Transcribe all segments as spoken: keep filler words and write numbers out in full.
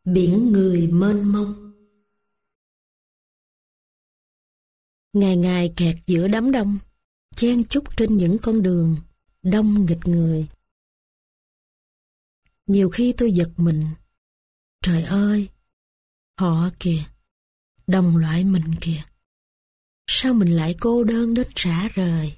Biển người mênh mông. Ngày ngày kẹt giữa đám đông, chen chúc trên những con đường đông nghịch người. Nhiều khi tôi giật mình. Trời ơi, họ kìa, đồng loại mình kìa. Sao mình lại cô đơn đến rã rời?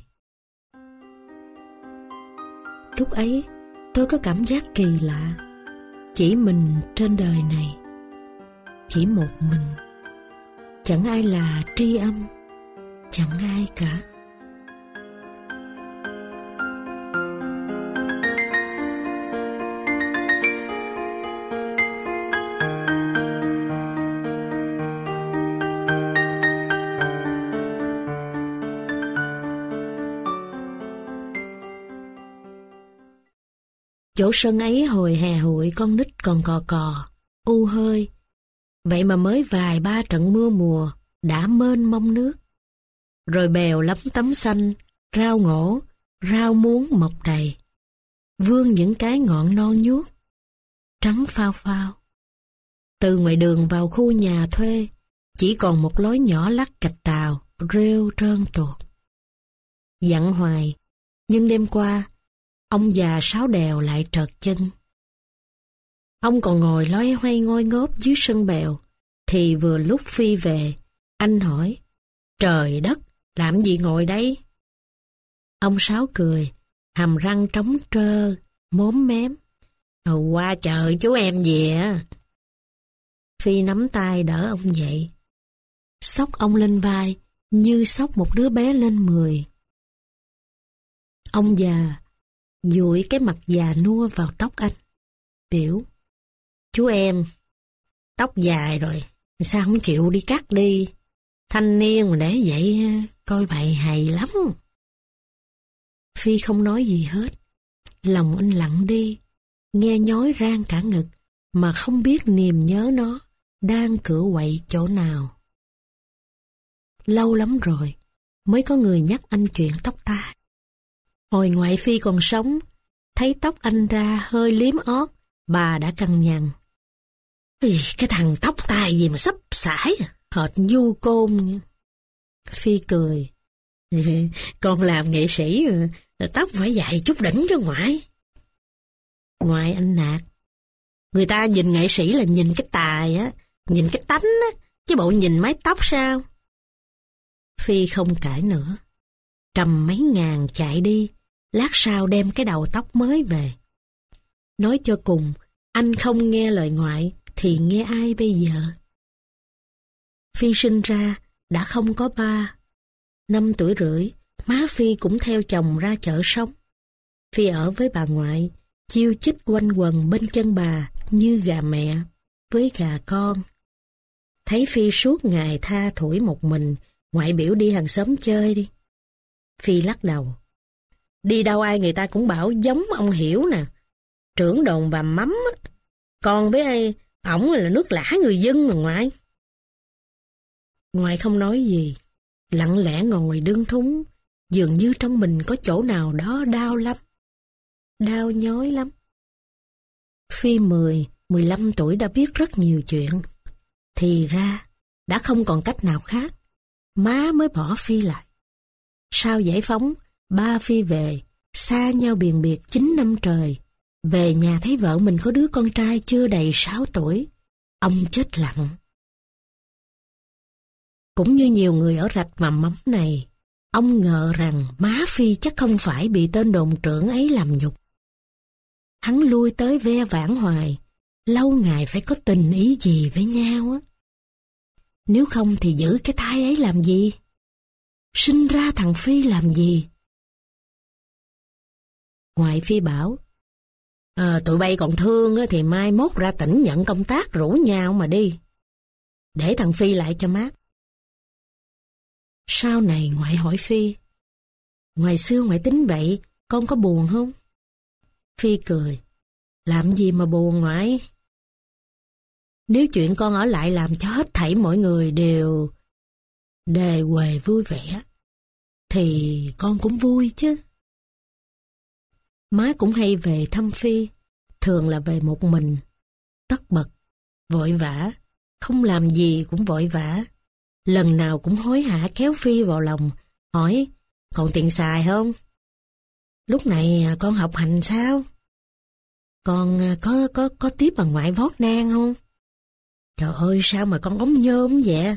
Lúc ấy, tôi có cảm giác kỳ lạ. Chỉ mình trên đời này, chỉ một mình. Chẳng ai là tri âm, chẳng ai cả. Chỗ sân ấy hồi hè hụi con nít còn cò cò, u hơi. Vậy mà mới vài ba trận mưa mùa đã mênh mông nước. Rồi bèo lắm tấm xanh, rau ngổ, rau muống mọc đầy. Vươn những cái ngọn non nhuốt, trắng phao phao. Từ ngoài đường vào khu nhà thuê, chỉ còn một lối nhỏ lắc cạch tàu, rêu trơn tuột. Dặn hoài, nhưng đêm qua, ông già sáu đèo lại trợt chân. Ông còn ngồi loay hoay ngôi ngốp dưới sân bèo, thì vừa lúc Phi về, anh hỏi, trời đất, làm gì ngồi đây? Ông Sáu cười, hàm răng trống trơ, móm mém. Qua chờ chú em về. Phi nắm tay đỡ ông dậy, xốc ông lên vai, như xốc một đứa bé lên mười. Ông già dụi cái mặt già nua vào tóc anh, biểu, chú em, tóc dài rồi, sao không chịu đi cắt đi? Thanh niên mà để vậy coi bậy hầy lắm. Phi không nói gì hết, lòng anh lặng đi, nghe nhói rang cả ngực, mà không biết niềm nhớ nó đang cựa quậy chỗ nào. Lâu lắm rồi, mới có người nhắc anh chuyện tóc tai. Hồi ngoại Phi còn sống, thấy tóc anh ra hơi liếm ót, bà đã cằn nhằn. Cái thằng tóc tai gì mà sắp sải, hệt du côn. Phi cười. Con làm nghệ sĩ, tóc phải dài chút đỉnh cho ngoại. Ngoại anh nạt. Người ta nhìn nghệ sĩ là nhìn cái tài á, nhìn cái tánh á, chứ bộ nhìn mái tóc sao? Phi không cãi nữa, cầm mấy ngàn chạy đi, lát sau đem cái đầu tóc mới về. Nói cho cùng, anh không nghe lời ngoại, thì nghe ai bây giờ? Phi sinh ra, đã không có ba. Năm tuổi rưỡi, má Phi cũng theo chồng ra chợ sống. Phi ở với bà ngoại, chiêu chích quanh quần bên chân bà như gà mẹ với gà con. Thấy Phi suốt ngày tha thủi một mình, ngoại biểu đi hàng xóm chơi đi. Phi lắc đầu. Đi đâu ai người ta cũng bảo giống ông Hiểu nè, trưởng đồn và mắm á. Còn với ai, ổng là nước lã người dân mà ngoại. Ngoại không nói gì, lặng lẽ ngồi đương thúng, dường như trong mình có chỗ nào đó đau lắm, đau nhói lắm. Phi mười, mười lăm tuổi đã biết rất nhiều chuyện. Thì ra, đã không còn cách nào khác, má mới bỏ Phi lại. Sau giải phóng, ba Phi về, xa nhau biền biệt chín năm trời. Về nhà thấy vợ mình có đứa con trai chưa đầy sáu tuổi. Ông chết lặng. Cũng như nhiều người ở rạch Mầm Mắm này, ông ngờ rằng má Phi chắc không phải bị tên đồn trưởng ấy làm nhục. Hắn lui tới ve vãn hoài, lâu ngày phải có tình ý gì với nhau á. Nếu không thì giữ cái thai ấy làm gì? Sinh ra thằng Phi làm gì? Ngoại Phi bảo, à, tụi bay còn thương thì mai mốt ra tỉnh nhận công tác rủ nhau mà đi. Để thằng Phi lại cho mát. Sau này ngoại hỏi Phi, ngoài xưa ngoại tính vậy, con có buồn không? Phi cười, làm gì mà buồn ngoại? Nếu chuyện con ở lại làm cho hết thảy mọi người đều đề huề vui vẻ, thì con cũng vui chứ. Má cũng hay về thăm Phi, thường là về một mình, tất bật, Vội vã, không làm gì cũng vội vã. Lần nào cũng hối hả kéo Phi vào lòng, hỏi, còn tiền xài không? Lúc này con học hành sao? Con có có có tiếp bà ngoại vót nang không? Trời ơi, sao mà con ống nhôm vậy?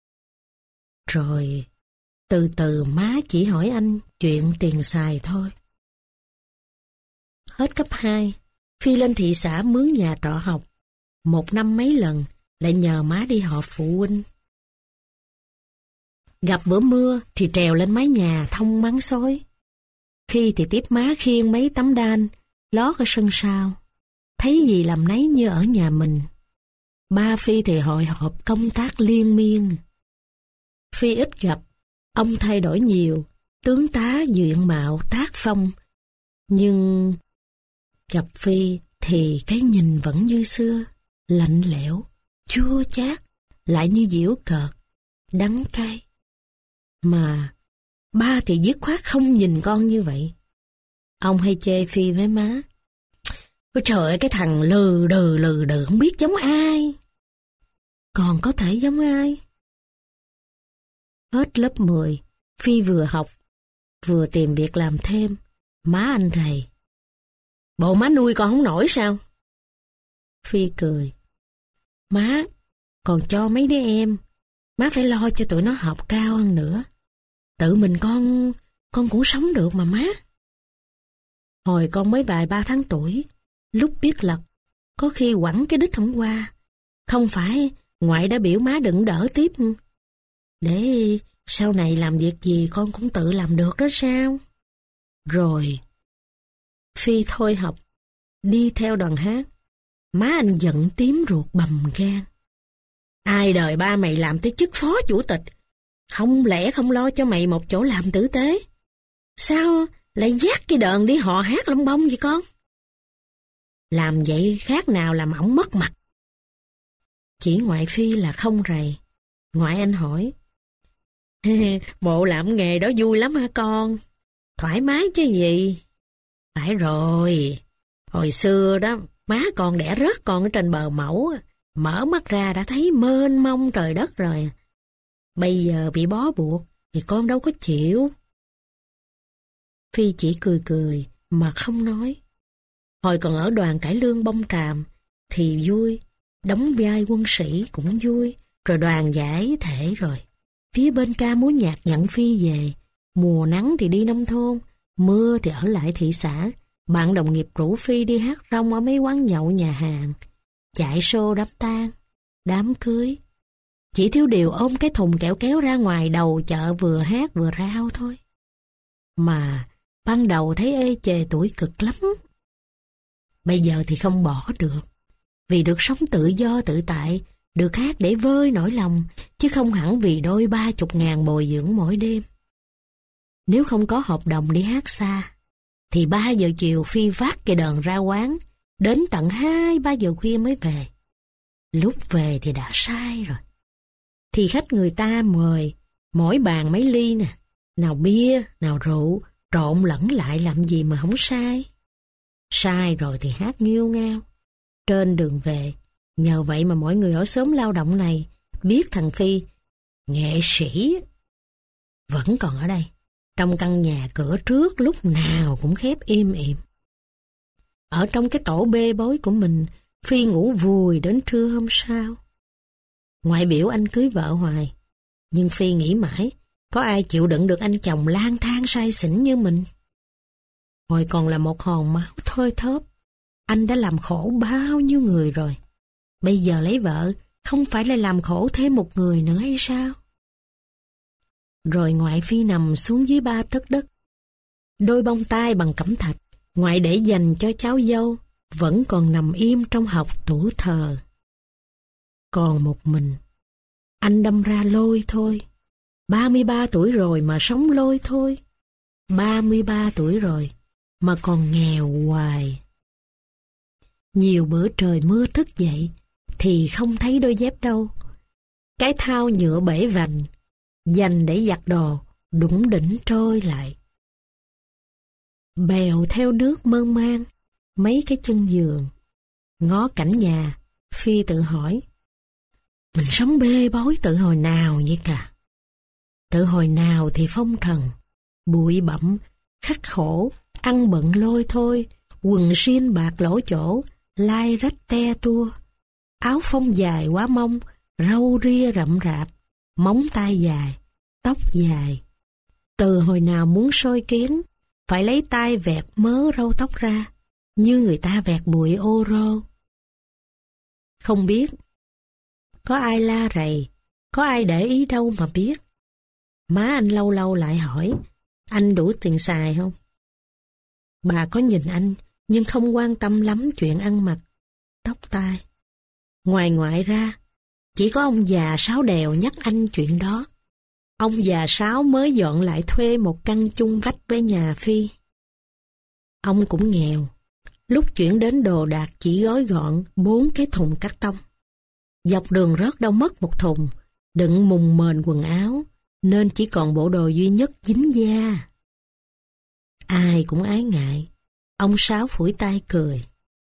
Rồi, từ từ má chỉ hỏi anh chuyện tiền xài thôi. Hết cấp hai, Phi lên thị xã mướn nhà trọ học. Một năm mấy lần, lại nhờ má đi họp phụ huynh. Gặp bữa mưa thì trèo lên mái nhà thông mắng xối. Khi thì tiếp má khiêng mấy tấm đan, lót ở sân sau. Thấy gì làm nấy như ở nhà mình. Ba Phi thì hội họp công tác liên miên. Phi ít gặp, ông thay đổi nhiều, tướng tá diện mạo tác phong. Nhưng gặp Phi thì cái nhìn vẫn như xưa, lạnh lẽo, chua chát, lại như giễu cợt, đắng cay. Mà ba thì dứt khoát không nhìn con như vậy. Ông hay chê Phi với má. Ôi trời ơi, cái thằng lừ đừ lừ đừ không biết giống ai. Còn có thể giống ai? Hết lớp mười, Phi vừa học, vừa tìm việc làm thêm. Má anh rầy. Bộ má nuôi con không nổi sao? Phi cười. Má, còn cho mấy đứa em, má phải lo cho tụi nó học cao hơn nữa. Tự mình con, con cũng sống được mà má. Hồi con mới vài ba tháng tuổi, lúc biết lật, có khi quẳng cái đít không qua. Không phải ngoại đã biểu má đừng đỡ tiếp. Để sau này làm việc gì con cũng tự làm được đó sao? Rồi, Phi thôi học, đi theo đoàn hát. Má anh giận tím ruột bầm gan. Ai đời ba mày làm tới chức phó chủ tịch, không lẽ không lo cho mày một chỗ làm tử tế? Sao lại dắt cái đờn đi họ hát lông bông vậy con? Làm vậy khác nào làm ổng mất mặt. Chỉ ngoại Phi là không rầy. Ngoại anh hỏi, bộ làm nghề đó vui lắm hả con? Thoải mái chứ gì? Phải rồi, hồi xưa đó, má con đẻ rớt con ở trên bờ mẫu, mở mắt ra đã thấy mênh mông trời đất rồi. Bây giờ bị bó buộc, thì con đâu có chịu. Phi chỉ cười cười, mà không nói. Hồi còn ở đoàn cải lương Bông Tràm, thì vui, đóng vai quân sĩ cũng vui, rồi đoàn giải thể rồi. Phía bên ca múa nhạc nhận Phi về, mùa nắng thì đi nông thôn, mưa thì ở lại thị xã. Bạn đồng nghiệp rủ Phi đi hát rong ở mấy quán nhậu nhà hàng, chạy show đám tang, đám cưới. Chỉ thiếu điều ôm cái thùng kẹo kéo ra ngoài đầu chợ vừa hát vừa rao thôi. Mà ban đầu thấy ê chề tuổi cực lắm. Bây giờ thì không bỏ được, vì được sống tự do tự tại, được hát để vơi nỗi lòng, chứ không hẳn vì đôi ba chục ngàn bồi dưỡng mỗi đêm. Nếu không có hợp đồng đi hát xa, thì ba giờ chiều Phi vác cây đờn ra quán, đến tận hai ba giờ khuya mới về. Lúc về thì đã sai rồi. Thì khách người ta mời, mỗi bàn mấy ly nè, nào bia, nào rượu, trộn lẫn lại làm gì mà không sai. Sai rồi thì hát nghiêu ngao. Trên đường về, nhờ vậy mà mọi người ở xóm lao động này biết thằng Phi, nghệ sĩ, vẫn còn ở đây. Trong căn nhà cửa trước lúc nào cũng khép im ỉm. Ở trong cái tổ bê bối của mình, Phi ngủ vùi đến trưa hôm sau. Ngoại biểu anh cưới vợ hoài, nhưng Phi nghĩ mãi, có ai chịu đựng được anh chồng lang thang say xỉn như mình. Hồi còn là một hòn máu thôi thóp, anh đã làm khổ bao nhiêu người rồi. Bây giờ lấy vợ, không phải là làm khổ thêm một người nữa hay sao? Rồi ngoại Phi nằm xuống dưới ba tấc đất. Đôi bông tai bằng cẩm thạch, ngoại để dành cho cháu dâu, vẫn còn nằm im trong học tủ thờ. Còn một mình, anh đâm ra lôi thôi. ba mươi ba tuổi rồi mà sống lôi thôi. ba mươi ba tuổi rồi mà còn nghèo hoài. Nhiều bữa trời mưa thức dậy thì không thấy đôi dép đâu. Cái thao nhựa bể vành, dành để giặt đồ, đủng đỉnh trôi lại. Bèo theo nước mơn man, mấy cái chân giường. Ngó cảnh nhà, Phi tự hỏi, mình sống bê bối tự hồi nào vậy cả? Tự hồi nào thì phong trần, bụi bặm, khắc khổ, ăn bận lôi thôi, quần xiên bạc lỗ chỗ, lai rách te tua, áo phông dài quá mông, râu ria rậm rạp, móng tay dài, tóc dài. Từ hồi nào muốn soi kiến, phải lấy tay vẹt mớ râu tóc ra, như người ta vẹt bụi ô rô. Không biết, có ai la rầy, có ai để ý đâu mà biết. Má anh lâu lâu lại hỏi, anh đủ tiền xài không? Bà có nhìn anh, nhưng không quan tâm lắm chuyện ăn mặc, tóc tai. Ngoài ngoại ra, chỉ có ông già Sáu Đèo nhắc anh chuyện đó. Ông già Sáu mới dọn lại thuê một căn chung vách với nhà Phi. Ông cũng nghèo, lúc chuyển đến đồ đạc chỉ gói gọn bốn cái thùng cắt tông. Dọc đường rớt đâu mất một thùng, đựng mùng mền quần áo, nên chỉ còn bộ đồ duy nhất dính da. Ai cũng ái ngại, ông Sáu phủi tay cười.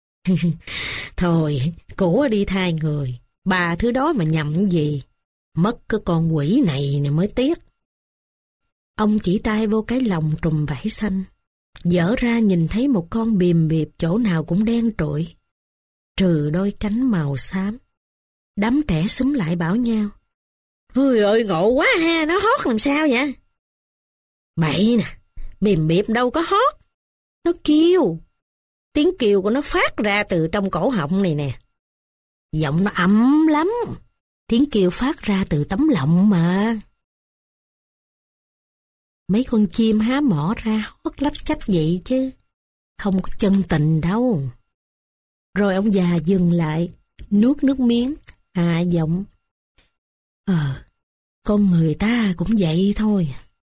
Thôi, cổ đi thay người, ba thứ đó mà nhầm gì, mất cái con quỷ này nè mới tiếc. Ông chỉ tay vô cái lồng trùm vải xanh, dở ra nhìn thấy một con bìm biệp chỗ nào cũng đen trụi, trừ đôi cánh màu xám. Đám trẻ xúm lại bảo nhau, ôi ơi ngộ quá ha, nó hót làm sao vậy? Bậy nè, bìm biệp đâu có hót, nó kêu. Tiếng kêu của nó phát ra từ trong cổ họng này nè. Giọng nó ấm lắm, tiếng kêu phát ra từ tấm lọng mà. Mấy con chim há mỏ ra hót lách cách vậy chứ, không có chân tình đâu. Rồi ông già dừng lại, nuốt nước miếng, hạ giọng. Ờ, con người ta cũng vậy thôi.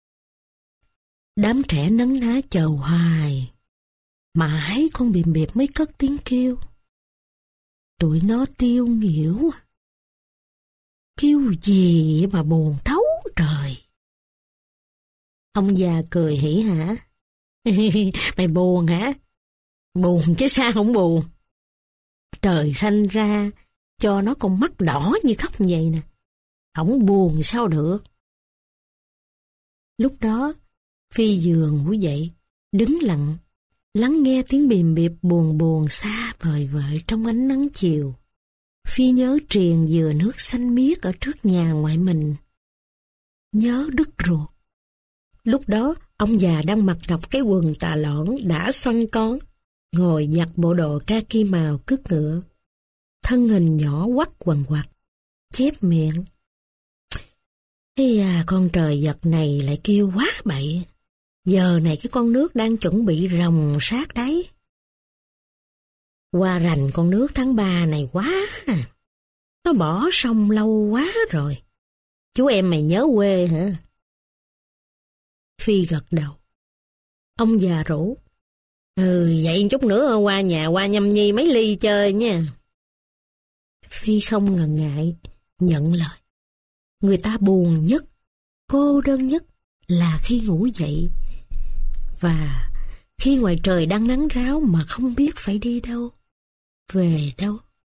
Đám trẻ nấn ná chờ hoài, mãi con bìm biệp mới cất tiếng kêu. Tụi nó tiêu nghỉu. Kêu gì mà buồn thấu trời. Ông già cười hỉ hả. Mày buồn hả? Buồn chứ sao không buồn. Trời sanh ra cho nó con mắt đỏ như khóc vậy nè. Không buồn sao được. Lúc đó Phi vừa ngủ dậy, đứng lặng, lắng nghe tiếng bìm biệp buồn buồn xa vời vợi trong ánh nắng chiều. Phi nhớ triền dừa nước xanh miết ở trước nhà ngoại mình. Nhớ đứt ruột. Lúc đó, ông già đang mặc ngọc cái quần tà lõn đã xoăn con, ngồi giặt bộ đồ kaki màu cứt ngựa. Thân hình nhỏ quắt quằn quặt, chép miệng. Ây à, con trời vật này lại kêu quá bậy. Giờ này cái con nước đang chuẩn bị ròng sát đấy. Qua rành con nước tháng ba này quá. Nó bỏ sông lâu quá rồi. Chú em mày nhớ quê hả? Phi gật đầu. Ông già rủ. Ừ, vậy chút nữa qua nhà qua nhâm nhi mấy ly chơi nha. Phi không ngần ngại, nhận lời. Người ta buồn nhất, cô đơn nhất là khi ngủ dậy. Và khi ngoài trời đang nắng ráo mà không biết phải đi đâu, về đâu.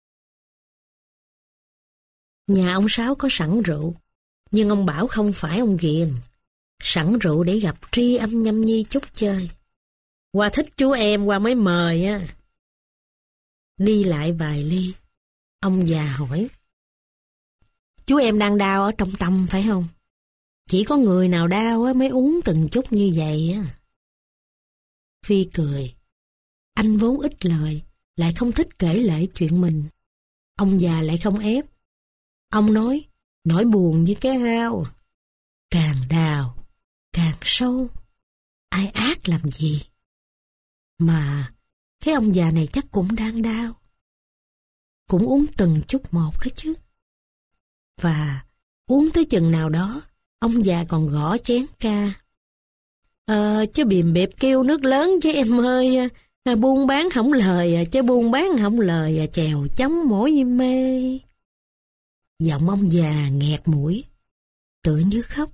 Nhà ông Sáu có sẵn rượu, nhưng ông bảo không phải ông ghiền. Sẵn rượu để gặp tri âm nhâm nhi chút chơi. Qua thích chú em qua mới mời á. Đi lại vài ly, ông già hỏi. Chú em đang đau ở trong tâm phải không? Chỉ có người nào đau á mới uống từng chút như vậy á. Phi cười. Anh vốn ít lời, lại không thích kể lể chuyện mình. Ông già lại không ép. Ông nói, nỗi buồn như cái ao. Càng đào, càng sâu. Ai ác làm gì? Mà cái ông già này chắc cũng đang đau. Cũng uống từng chút một đó chứ. Và uống tới chừng nào đó, ông già còn gõ chén ca. Ờ, chứ bìm bẹp kêu nước lớn chứ em ơi, à, buôn bán không lời, à, chứ buôn bán không lời, à, chèo chống mỗi mê. Giọng ông già nghẹt mũi, tựa như khóc.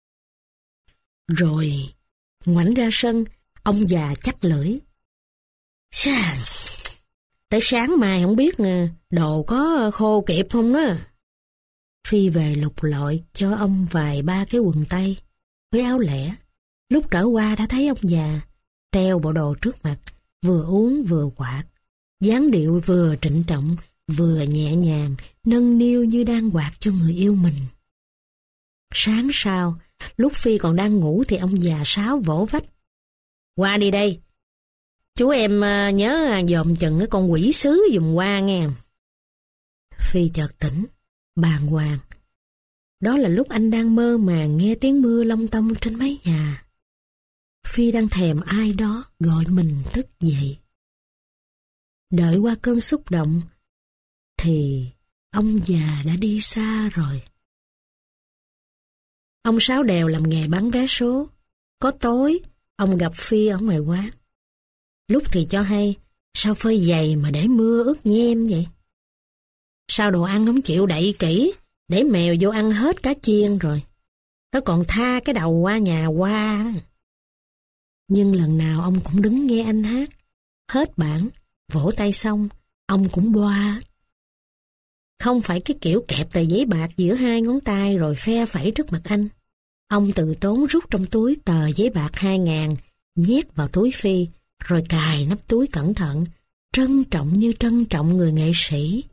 Rồi, ngoảnh ra sân, ông già chắc lưỡi. Tới sáng mai không biết Đồ có khô kịp không đó? Phi về lục lọi cho ông vài ba cái quần tây với áo lẻ. Lúc trở qua đã thấy ông già treo bộ đồ trước mặt, vừa uống vừa quạt, dáng điệu vừa trịnh trọng vừa nhẹ nhàng, nâng niu như đang quạt cho người yêu mình. Sáng sau, lúc Phi còn đang ngủ thì ông già Sáu vỗ vách. Qua đi đây. Chú em nhớ dòm chừng cái con quỷ sứ dùm qua nghe. Phi chợt tỉnh, bàng hoàng. Đó là lúc anh đang mơ màng nghe tiếng mưa long tông trên mái nhà. Phi đang thèm ai đó gọi mình thức dậy. Đợi qua cơn xúc động, thì ông già đã đi xa rồi. Ông Sáu Đèo làm nghề bán vé số. Có tối, ông gặp Phi ở ngoài quán. Lúc thì cho hay, sao phơi giày mà để mưa ướt nhem vậy? Sao đồ ăn không chịu đậy kỹ, để mèo vô ăn hết cá chiên rồi. Nó còn tha cái đầu qua nhà qua đó. Nhưng lần nào ông cũng đứng nghe anh hát. Hết bản, vỗ tay xong, ông cũng boa. Không phải cái kiểu kẹp tờ giấy bạc giữa hai ngón tay rồi phe phẩy trước mặt anh. Ông từ tốn rút trong túi tờ giấy bạc hai ngàn, nhét vào túi Phi, rồi cài nắp túi cẩn thận, trân trọng như trân trọng người nghệ sĩ.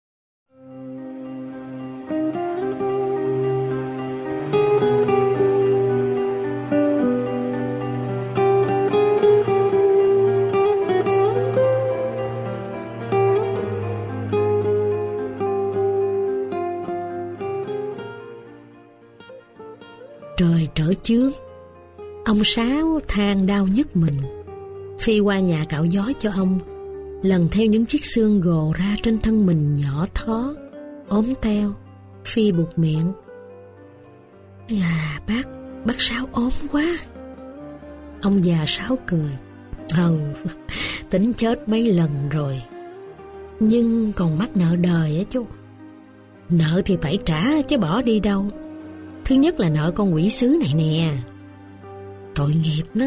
Trời trở chướng, ông Sáu than đau nhức mình. Phi qua nhà cạo gió cho ông, lần theo những chiếc xương gồ ra trên thân mình nhỏ thó, ốm teo. Phi buột miệng. À, bác, bác Sáu ốm quá. Ông già Sáu cười. Ừ, tính chết mấy lần rồi. Nhưng còn mắc nợ đời á chú. Nợ thì phải trả chứ bỏ đi đâu. Thứ nhất là nợ con quỷ sứ này nè. Tội nghiệp nó.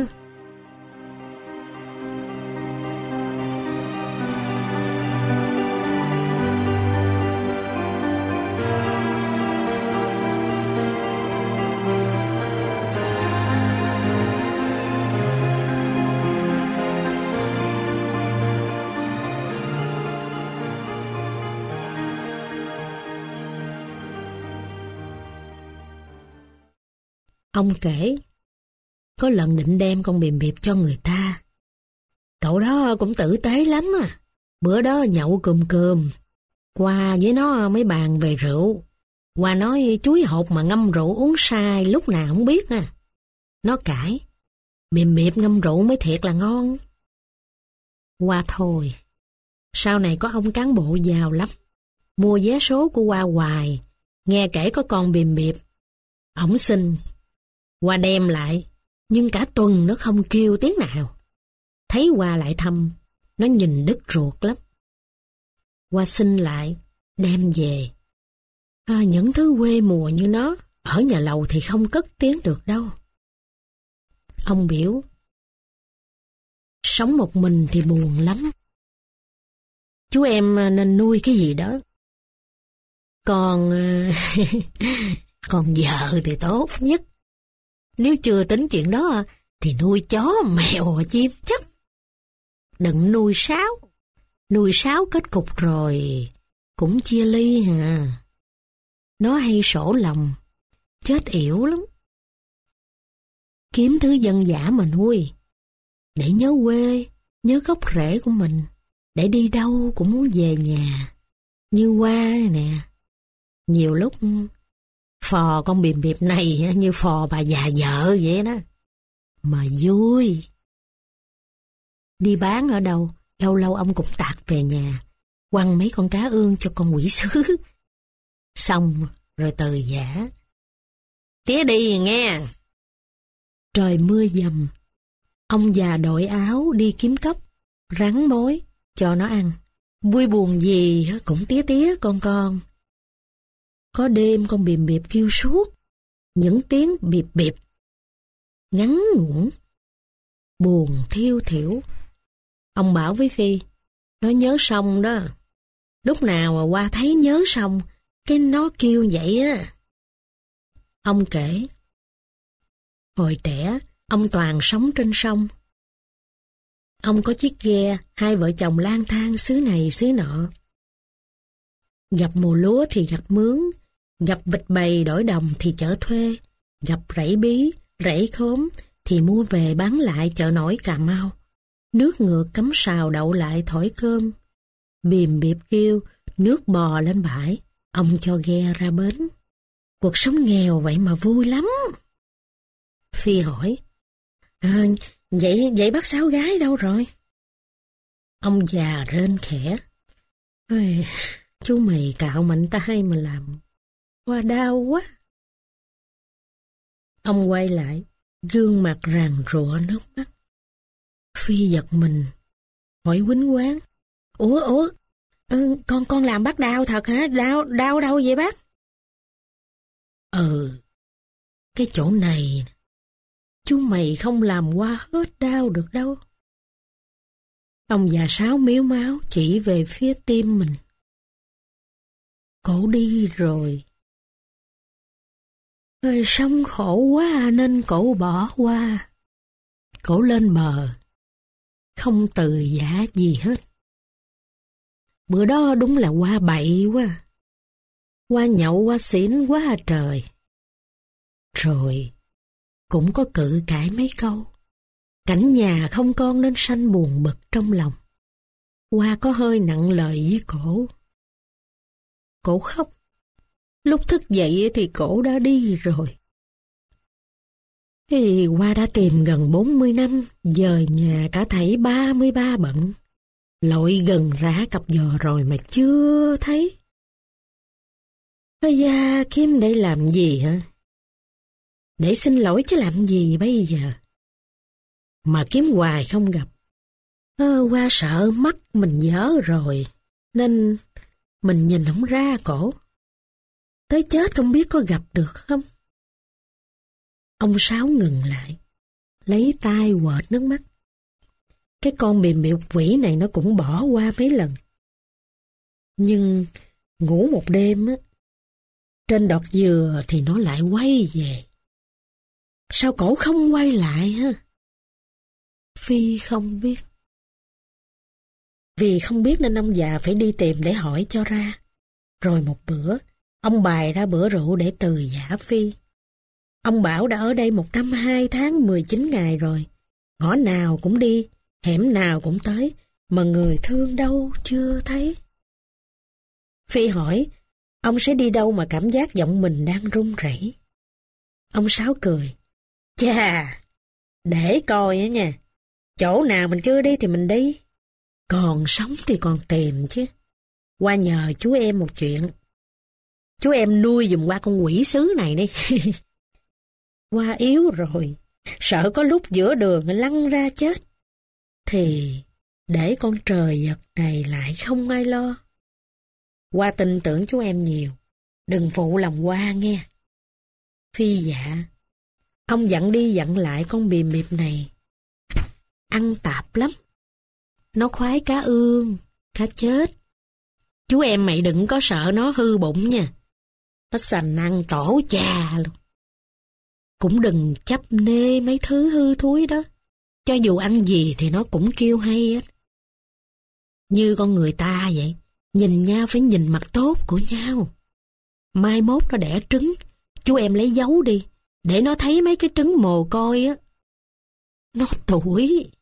Ông kể, có lần định đem con bìm bịp cho người ta. Cậu đó cũng tử tế lắm à. Bữa đó nhậu cùm cùm, qua với nó mới bàn về rượu. Qua nói chuối hột mà ngâm rượu uống sai lúc nào không biết à. Nó cãi, bìm bịp ngâm rượu mới thiệt là ngon. Qua thôi, sau này có ông cán bộ giàu lắm, mua vé số của Qua hoài, nghe kể có con bìm bịp. Ổng xin, Qua đem lại, nhưng cả tuần nó không kêu tiếng nào. Thấy Qua lại thăm, nó nhìn đứt ruột lắm. Qua xin lại, đem về. À, những thứ quê mùa như nó, ở nhà lầu thì không cất tiếng được đâu. Ông biểu, sống một mình thì buồn lắm. Chú em nên nuôi cái gì đó. Còn... còn vợ thì tốt nhất. Nếu chưa tính chuyện đó thì nuôi chó, mèo, chim chắc. Đừng nuôi sáo. Nuôi sáo kết cục rồi cũng chia ly hà. Nó hay sổ lòng, chết yểu lắm. Kiếm thứ dân dã mà nuôi, để nhớ quê, nhớ gốc rễ của mình, để đi đâu cũng muốn về nhà. Như Qua nè, nhiều lúc phò con bìm bịp này như phò bà già vợ vậy đó, mà vui. Đi bán ở đâu, lâu lâu ông cũng tạt về nhà, quăng mấy con cá ương cho con quỷ sứ. Xong rồi từ giả. Tía đi nghe. Trời mưa dầm, ông già đội áo đi kiếm cốc, rắn mối, cho nó ăn. Vui buồn gì cũng tía tía con con. Có đêm con bìm bịp kêu suốt, những tiếng bịp bịp, ngắn ngủn, buồn thiêu thiểu. Ông bảo với Phi, nó nhớ sông đó. Lúc nào mà qua thấy nhớ xong, cái nó kêu vậy á. Ông kể, hồi trẻ, ông Toàn sống trên sông. Ông có chiếc ghe, hai vợ chồng lang thang xứ này xứ nọ. Gặp mùa lúa thì gặp mướn, gặp vịt bầy đổi đồng thì chở thuê, gặp rẫy bí, rẫy khóm thì mua về bán lại chợ nổi Cà Mau. Nước ngược cắm sào đậu lại thổi cơm. Bìm biệp kêu, nước bò lên bãi, ông cho ghe ra bến. Cuộc sống nghèo vậy mà vui lắm. Phi hỏi, à, vậy vậy bác Sáu gái đâu rồi? Ông già rên khẽ, ôi, chú mày cạo mạnh tay mà làm, qua đau quá. Ông quay lại, gương mặt ràn rụa nước mắt. Phi giật mình, hỏi quýnh quán, ủa ủa, ừ, con con làm bác đau thật hả? Đau đau đâu vậy bác? Ừ, cái chỗ này chú mày không làm qua hết đau được đâu. Ông già Sáu miếu máu chỉ về phía tim mình. Cổ đi rồi. Ơi, sống khổ quá nên cổ bỏ qua. Cổ lên bờ, không từ giả gì hết. Bữa đó đúng là qua bậy quá. Qua nhậu qua xỉn quá à trời. Rồi cũng có cự cãi mấy câu. Cảnh nhà không con nên sanh buồn bực trong lòng. Qua có hơi nặng lời với cổ. Cổ khóc. Lúc thức dậy thì cổ đã đi rồi. Thì Hoa đã tìm gần bốn mươi năm, dời nhà cả thảy ba mươi ba bận. Lội gần rã cặp giò rồi mà chưa thấy. Ây da, kiếm để làm gì hả? Để xin lỗi chứ làm gì bây giờ? Mà kiếm hoài không gặp. Ơ, Hoa sợ mắt mình dở rồi, nên mình nhìn không ra cổ. Tới chết không biết có gặp được không? Ông Sáu ngừng lại, lấy tay quệt nước mắt. Cái con bìm bịu quỷ này nó cũng bỏ qua mấy lần. Nhưng ngủ một đêm á, trên đọt dừa thì nó lại quay về. Sao cổ không quay lại ha? Phi không biết. Vì không biết nên ông già phải đi tìm để hỏi cho ra. Rồi một bữa, ông bày ra bữa rượu để từ giả Phi. Ông bảo đã ở đây một năm hai tháng mười chín ngày rồi. Ngõ nào cũng đi, hẻm nào cũng tới, mà người thương đâu chưa thấy. Phi hỏi, ông sẽ đi đâu mà cảm giác giọng mình đang run rẩy? Ông Sáu cười, chà, để coi á nha, chỗ nào mình chưa đi thì mình đi. Còn sống thì còn tìm chứ. Qua nhờ chú em một chuyện. Chú em nuôi giùm qua con quỷ sứ này đi. Qua yếu rồi, sợ có lúc giữa đường lăn ra chết. Thì để con trời vật này lại không ai lo. Qua tin tưởng chú em nhiều, đừng phụ lòng Qua nghe. Phi dạ. Ông dặn đi dặn lại con bìm bịp này. Ăn tạp lắm. Nó khoái cá ương, cá chết. Chú em mày đừng có sợ nó hư bụng nha. Nó sành ăn tổ chà luôn. Cũng đừng chấp nê mấy thứ hư thúi đó. Cho dù ăn gì thì nó cũng kêu hay hết. Như con người ta vậy. Nhìn nhau phải nhìn mặt tốt của nhau. Mai mốt nó đẻ trứng, chú em lấy dấu đi, để nó thấy mấy cái trứng mồ côi á. Nó tuổi.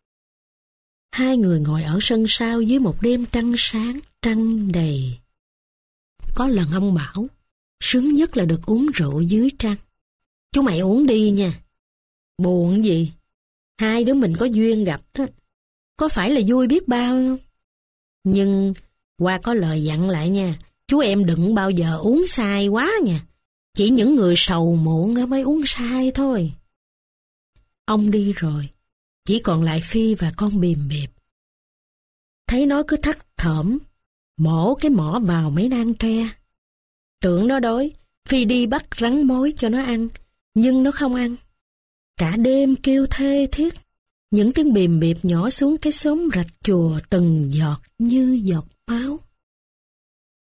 Hai người ngồi ở sân sau dưới một đêm trăng sáng, trăng đầy. Có lần ông bảo, sướng nhất là được uống rượu dưới trăng. Chú mày uống đi nha. Buồn gì? Hai đứa mình có duyên gặp đó. Có phải là vui biết bao không? Nhưng Hoa có lời dặn lại nha. Chú em đừng bao giờ uống sai quá nha. Chỉ những người sầu muộn mới uống sai thôi. Ông đi rồi. Chỉ còn lại Phi và con bìm bịp. Thấy nó cứ thắt thởm, mổ cái mỏ vào mấy nang tre. Tưởng nó đói, Phi đi bắt rắn mối cho nó ăn, nhưng nó không ăn. Cả đêm kêu thê thiết, những tiếng bìm bịp nhỏ xuống cái xóm rạch chùa từng giọt như giọt máu.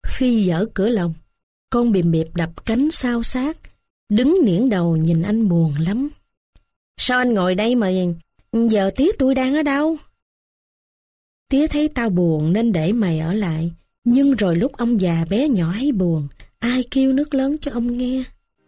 Phi dở cửa lòng, con bìm bịp đập cánh xao xát, đứng niễn đầu nhìn anh buồn lắm. Sao anh ngồi đây mà giờ tía tôi đang ở đâu? Tía thấy tao buồn nên để mày ở lại, nhưng rồi lúc ông già bé nhỏ ấy buồn, ai kêu nước lớn cho ông nghe?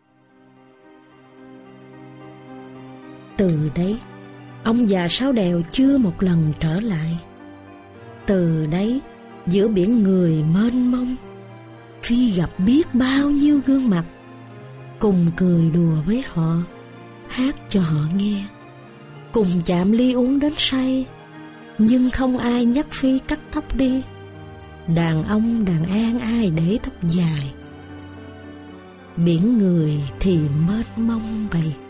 Từ đấy, ông già Sáu Đèo chưa một lần trở lại. Từ đấy, giữa biển người mênh mông, Phi gặp biết bao nhiêu gương mặt, cùng cười đùa với họ, hát cho họ nghe, cùng chạm ly uống đến say, nhưng không ai nhắc Phi cắt tóc đi. Đàn ông đàn an ai để tóc dài. Biển người thì mênh mông vậy.